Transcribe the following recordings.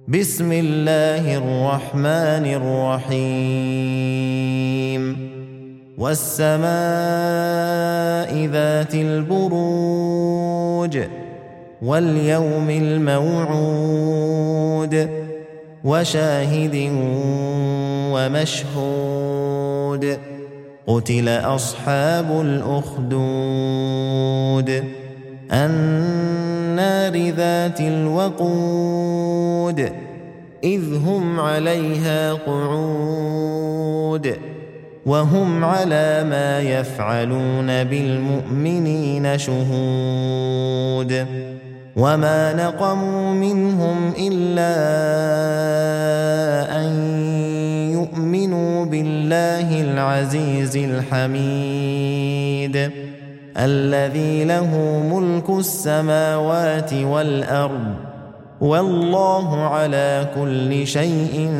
بسم الله الرحمن الرحيم والسماء ذات البروج واليوم الموعود وشاهد ومشهود قتل أصحاب الأخدود النار ذات الوقود إذ هم عليها قعود وهم على ما يفعلون بالمؤمنين شهود وما نقموا منهم إلا أن يؤمنوا بالله العزيز الحميد الذي له ملك السماوات والأرض والله على كل شيء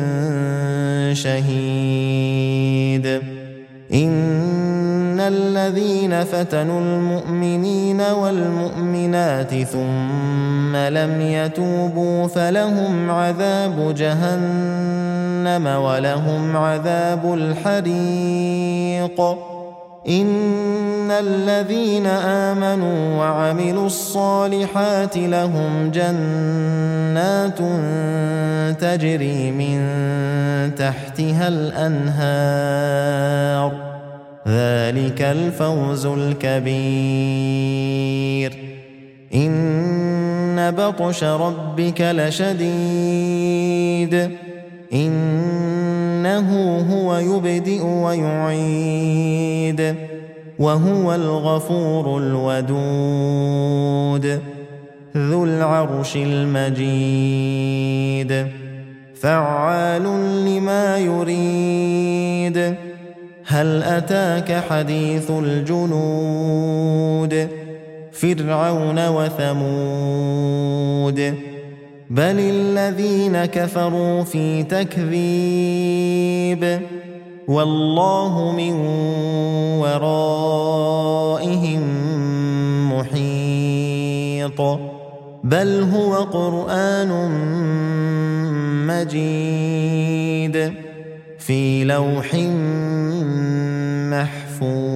شهيد إن الذين فتنوا المؤمنين والمؤمنات ثم لم يتوبوا فلهم عذاب جهنم ولهم عذاب الحريق إن الذين آمنوا وعملوا الصالحات لهم جنات تجري من تحتها الأنهار ذلك الفوز الكبير إن بطش ربك لشديد إنه هو يبدئ ويعيد وهو الغفور الودود ذو العرش المجيد فعال لما يريد هل أتاك حديث الجنود فرعون وثمود بل الذين كفروا في تكذيب والله من ورائهم محيط بل هو قرآن مجيد في لوح محفوظ